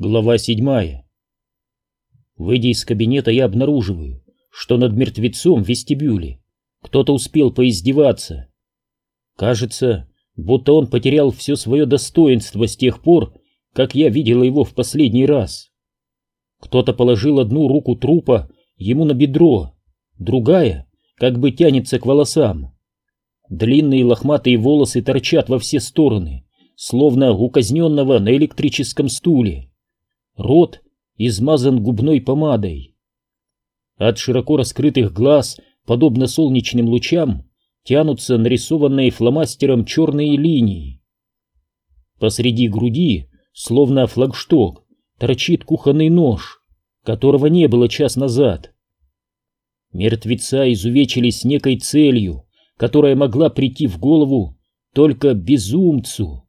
Глава 7. Выйдя из кабинета, я обнаруживаю, что над мертвецом в вестибюле кто-то успел поиздеваться. Кажется, будто он потерял все свое достоинство с тех пор, как я видела его в последний раз. Кто-то положил одну руку трупа ему на бедро, другая как бы тянется к волосам. Длинные лохматые волосы торчат во все стороны, словно у казненного на электрическом стуле. Рот измазан губной помадой. От широко раскрытых глаз, подобно солнечным лучам, тянутся нарисованные фломастером черные линии. Посреди груди, словно флагшток, торчит кухонный нож, которого не было час назад. Мертвеца изувечили с некой целью, которая могла прийти в голову только безумцу.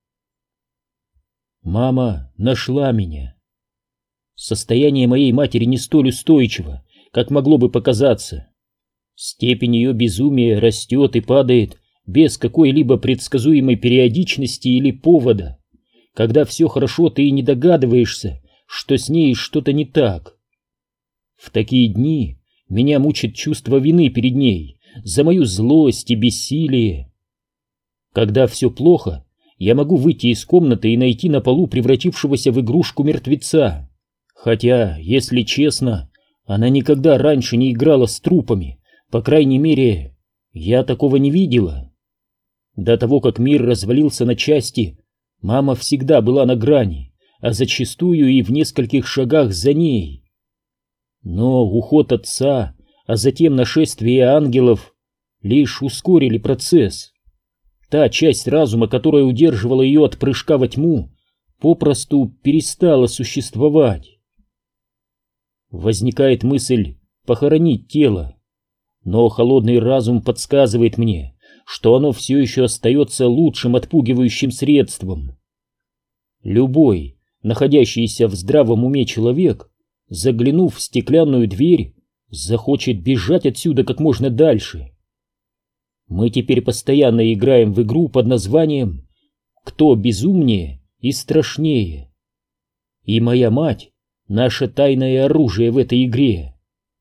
Мама нашла меня. Состояние моей матери не столь устойчиво, как могло бы показаться. Степень ее безумия растет и падает без какой-либо предсказуемой периодичности или повода. Когда все хорошо, ты и не догадываешься, что с ней что-то не так. В такие дни меня мучит чувство вины перед ней за мою злость и бессилие. Когда все плохо, я могу выйти из комнаты и найти на полу превратившегося в игрушку мертвеца. Хотя, если честно, она никогда раньше не играла с трупами, по крайней мере, я такого не видела. До того, как мир развалился на части, мама всегда была на грани, а зачастую и в нескольких шагах за ней. Но уход отца, а затем нашествие ангелов лишь ускорили процесс. Та часть разума, которая удерживала ее от прыжка во тьму, попросту перестала существовать. Возникает мысль похоронить тело, но холодный разум подсказывает мне, что оно все еще остается лучшим отпугивающим средством. Любой, находящийся в здравом уме человек, заглянув в стеклянную дверь, захочет бежать отсюда как можно дальше. Мы теперь постоянно играем в игру под названием «Кто безумнее и страшнее?». И моя мать — наше тайное оружие в этой игре.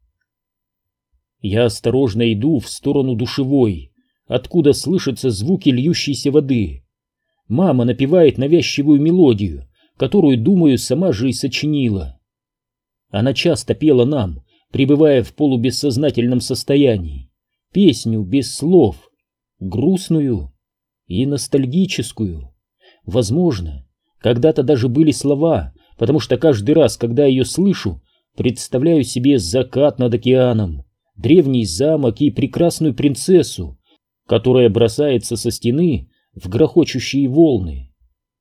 Я осторожно иду в сторону душевой, откуда слышатся звуки льющейся воды. Мама напевает навязчивую мелодию, которую, думаю, сама же и сочинила. Она часто пела нам, пребывая в полубессознательном состоянии, песню без слов, грустную и ностальгическую. Возможно, когда-то даже были слова, потому что каждый раз, когда ее слышу, представляю себе закат над океаном, древний замок и прекрасную принцессу, которая бросается со стены в грохочущие волны.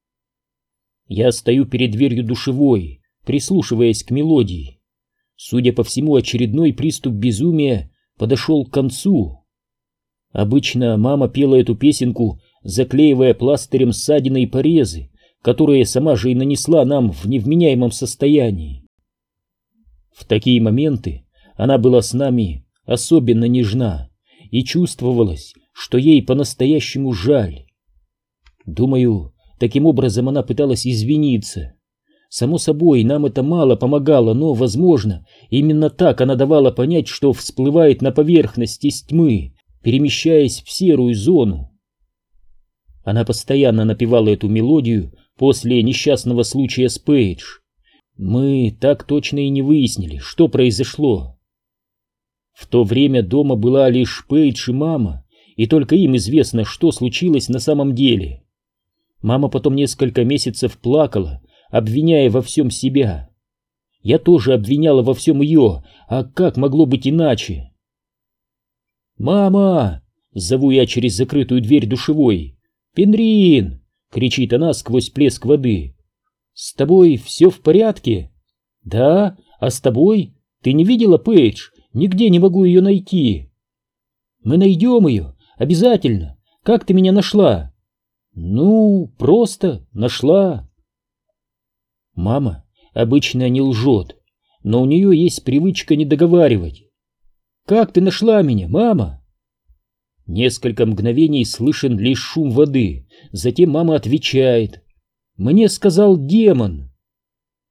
Я стою перед дверью душевой, прислушиваясь к мелодии. Судя по всему, очередной приступ безумия подошел к концу. Обычно мама пела эту песенку, заклеивая пластырем ссадины и порезы, которые сама же и нанесла нам в невменяемом состоянии. В такие моменты она была с нами особенно нежна, и чувствовалось, что ей по-настоящему жаль. Думаю, таким образом она пыталась извиниться. Само собой, нам это мало помогало, но, возможно, именно так она давала понять, что всплывает на поверхность из тьмы, перемещаясь в серую зону. Она постоянно напевала эту мелодию после несчастного случая с Пейдж. Мы так точно и не выяснили, что произошло. В то время дома была лишь Пейдж и мама, и только им известно, что случилось на самом деле. Мама потом несколько месяцев плакала, обвиняя во всем себя. Я тоже обвиняла во всем ее, а как могло быть иначе? «Мама!» — зову я через закрытую дверь душевой. «Пенрин!» — кричит она сквозь плеск воды. «С тобой все в порядке?» «Да, а с тобой? Ты не видела Пейдж? Нигде не могу ее найти». «Мы найдем ее, обязательно. Как ты меня нашла?» «Ну, просто нашла». Мама обычно не лжет, но у нее есть привычка не договаривать. «Как ты нашла меня, мама?» Несколько мгновений слышен лишь шум воды, затем мама отвечает: «Мне сказал демон».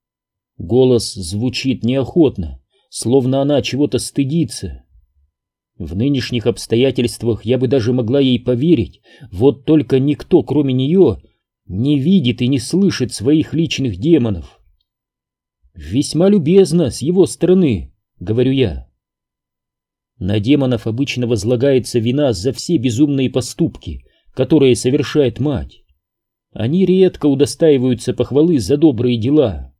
Голос звучит неохотно, словно она чего-то стыдится. В нынешних обстоятельствах я бы даже могла ей поверить, вот только никто, кроме нее, не видит и не слышит своих личных демонов. «Весьма любезно с его стороны», — говорю я. На демонов обычно возлагается вина за все безумные поступки, которые совершает мать. Они редко удостаиваются похвалы за добрые дела.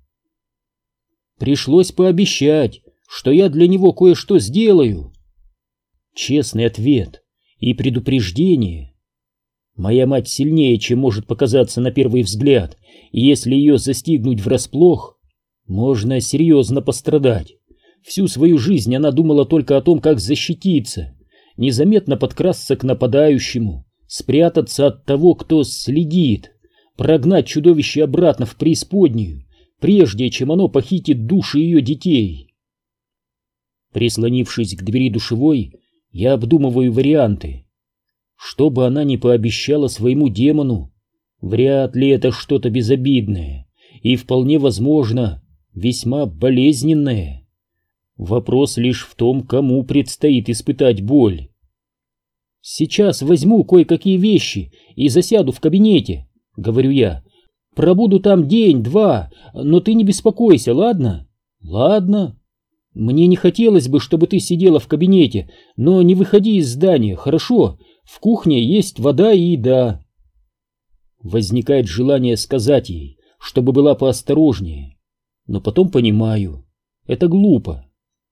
Пришлось пообещать, что я для него кое-что сделаю. Честный ответ и предупреждение. Моя мать сильнее, чем может показаться на первый взгляд, и если ее застигнуть врасплох, можно серьезно пострадать. Всю свою жизнь она думала только о том, как защититься, незаметно подкрасться к нападающему, спрятаться от того, кто следит, прогнать чудовище обратно в преисподнюю, прежде чем оно похитит души ее детей. Прислонившись к двери душевой, я обдумываю варианты. Что бы она ни пообещала своему демону, вряд ли это что-то безобидное и, вполне возможно, весьма болезненное. Вопрос лишь в том, кому предстоит испытать боль. «Сейчас возьму кое-какие вещи и засяду в кабинете», — говорю я. «Пробуду там день-два, но ты не беспокойся, ладно?» «Ладно. Мне не хотелось бы, чтобы ты сидела в кабинете, но не выходи из здания, хорошо? В кухне есть вода и еда». Возникает желание сказать ей, чтобы была поосторожнее, но потом понимаю, это глупо.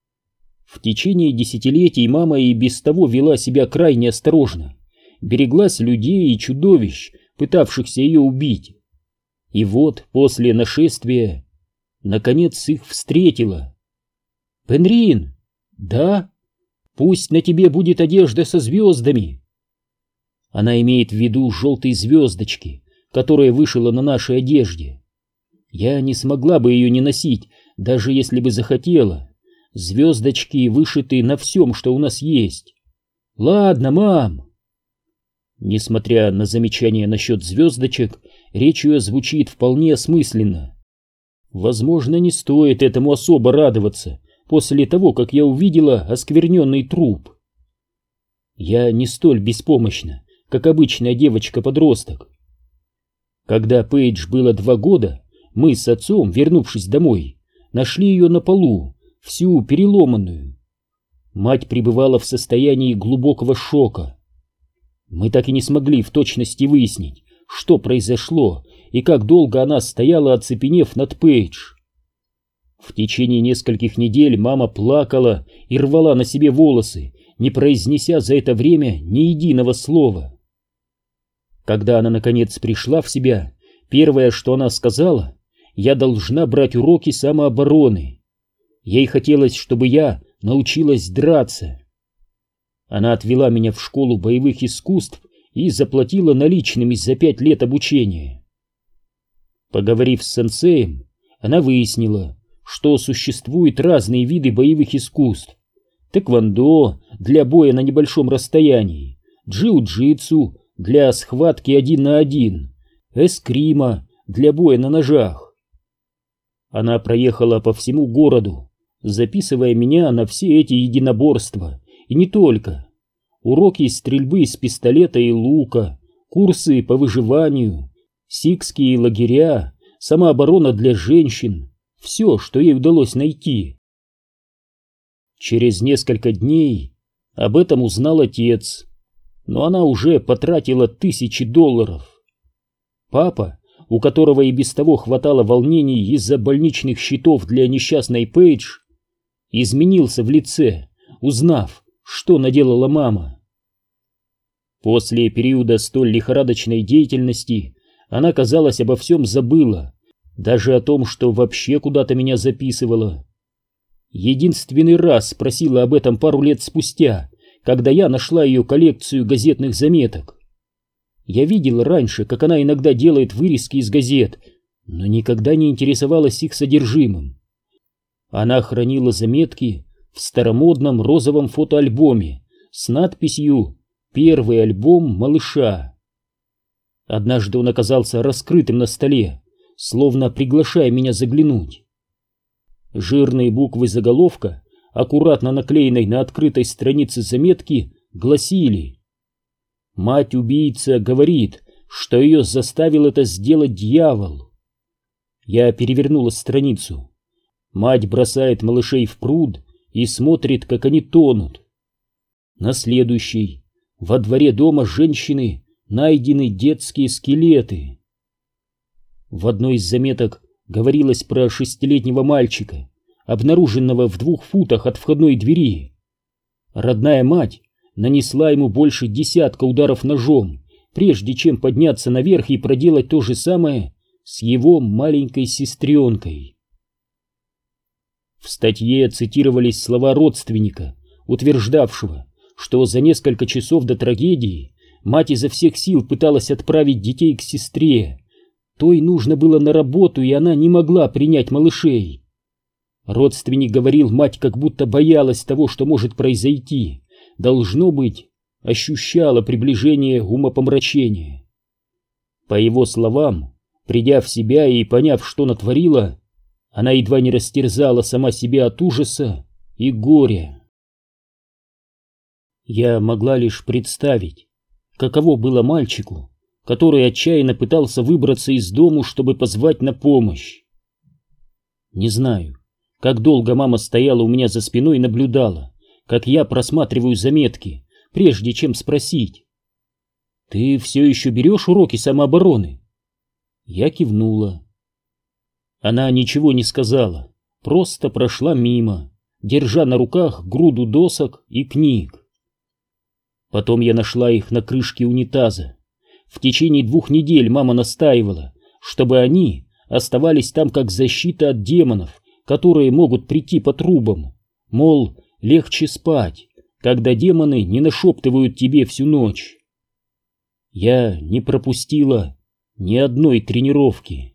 В течение десятилетий мама и без того вела себя крайне осторожно, береглась людей и чудовищ, пытавшихся ее убить. И вот после нашествия наконец их встретила. «Пенрин!» «Да? Пусть на тебе будет одежда со звездами!» Она имеет в виду желтые звездочки, которые вышила на нашей одежде. Я не смогла бы ее не носить, даже если бы захотела. Звездочки вышиты на всем, что у нас есть. «Ладно, мам!» Несмотря на замечание насчет звездочек, речь ее звучит вполне осмысленно. Возможно, не стоит этому особо радоваться после того, как я увидела оскверненный труп. Я не столь беспомощна, как обычная девочка-подросток. Когда Пейдж было 2 года, мы с отцом, вернувшись домой, нашли ее на полу, всю переломанную. Мать пребывала в состоянии глубокого шока. Мы так и не смогли в точности выяснить, что произошло и как долго она стояла, оцепенев над Пейдж. В течение нескольких недель мама плакала и рвала на себе волосы, не произнеся за это время ни единого слова. Когда она наконец пришла в себя, первое, что она сказала: «Я должна брать уроки самообороны». Ей хотелось, чтобы я научилась драться. Она отвела меня в школу боевых искусств и заплатила наличными за 5 лет обучения. Поговорив с сенсеем, она выяснила, что существуют разные виды боевых искусств: тэквондо для боя на небольшом расстоянии, джиу-джитсу для схватки 1 на 1, эскрима для боя на ножах. Она проехала по всему городу, записывая меня на все эти единоборства, и не только. Уроки стрельбы из пистолета и лука, курсы по выживанию, сикские лагеря, самооборона для женщин. Все, что ей удалось найти. Через несколько дней об этом узнал отец, но она уже потратила $1000. Папа, у которого и без того хватало волнений из-за больничных счетов для несчастной Пейдж, изменился в лице, узнав, что наделала мама. После периода столь лихорадочной деятельности она, казалось, обо всем забыла, даже о том, что вообще куда-то меня записывала. Единственный раз спросила об этом пару лет спустя, когда я нашла ее коллекцию газетных заметок. Я видел раньше, как она иногда делает вырезки из газет, но никогда не интересовалась их содержимым. Она хранила заметки в старомодном розовом фотоальбоме с надписью «Первый альбом малыша». Однажды он оказался раскрытым на столе, словно приглашая меня заглянуть. Жирные буквы заголовка, аккуратно наклеенной на открытой странице заметки, гласили: «Мать-убийца говорит, что ее заставил это сделать дьявол». Я перевернула страницу. Мать бросает малышей в пруд и смотрит, как они тонут. На следующий: во дворе дома женщины найдены детские скелеты. В одной из заметок говорилось про 6-летнего мальчика, обнаруженного в 2 футах от входной двери. Родная мать нанесла ему больше 10 ударов ножом, прежде чем подняться наверх и проделать то же самое с его маленькой сестренкой. В статье цитировались слова родственника, утверждавшего, что за несколько часов до трагедии мать изо всех сил пыталась отправить детей к сестре. Той нужно было на работу, и она не могла принять малышей. Родственник говорил, мать как будто боялась того, что может произойти. Должно быть, ощущала приближение умопомрачения. По его словам, придя в себя и поняв, что натворила, она едва не растерзала сама себя от ужаса и горя. Я могла лишь представить, каково было мальчику, который отчаянно пытался выбраться из дому, чтобы позвать на помощь. Не знаю, как долго мама стояла у меня за спиной и наблюдала, как я просматриваю заметки, прежде чем спросить: «Ты все еще берешь уроки самообороны?» Я кивнула. Она ничего не сказала, просто прошла мимо, держа на руках груду досок и книг. Потом я нашла их на крышке унитаза. В течение 2 недель мама настаивала, чтобы они оставались там как защита от демонов, которые могут прийти по трубам. Мол, легче спать, когда демоны не нашептывают тебе всю ночь. Я не пропустила ни одной тренировки.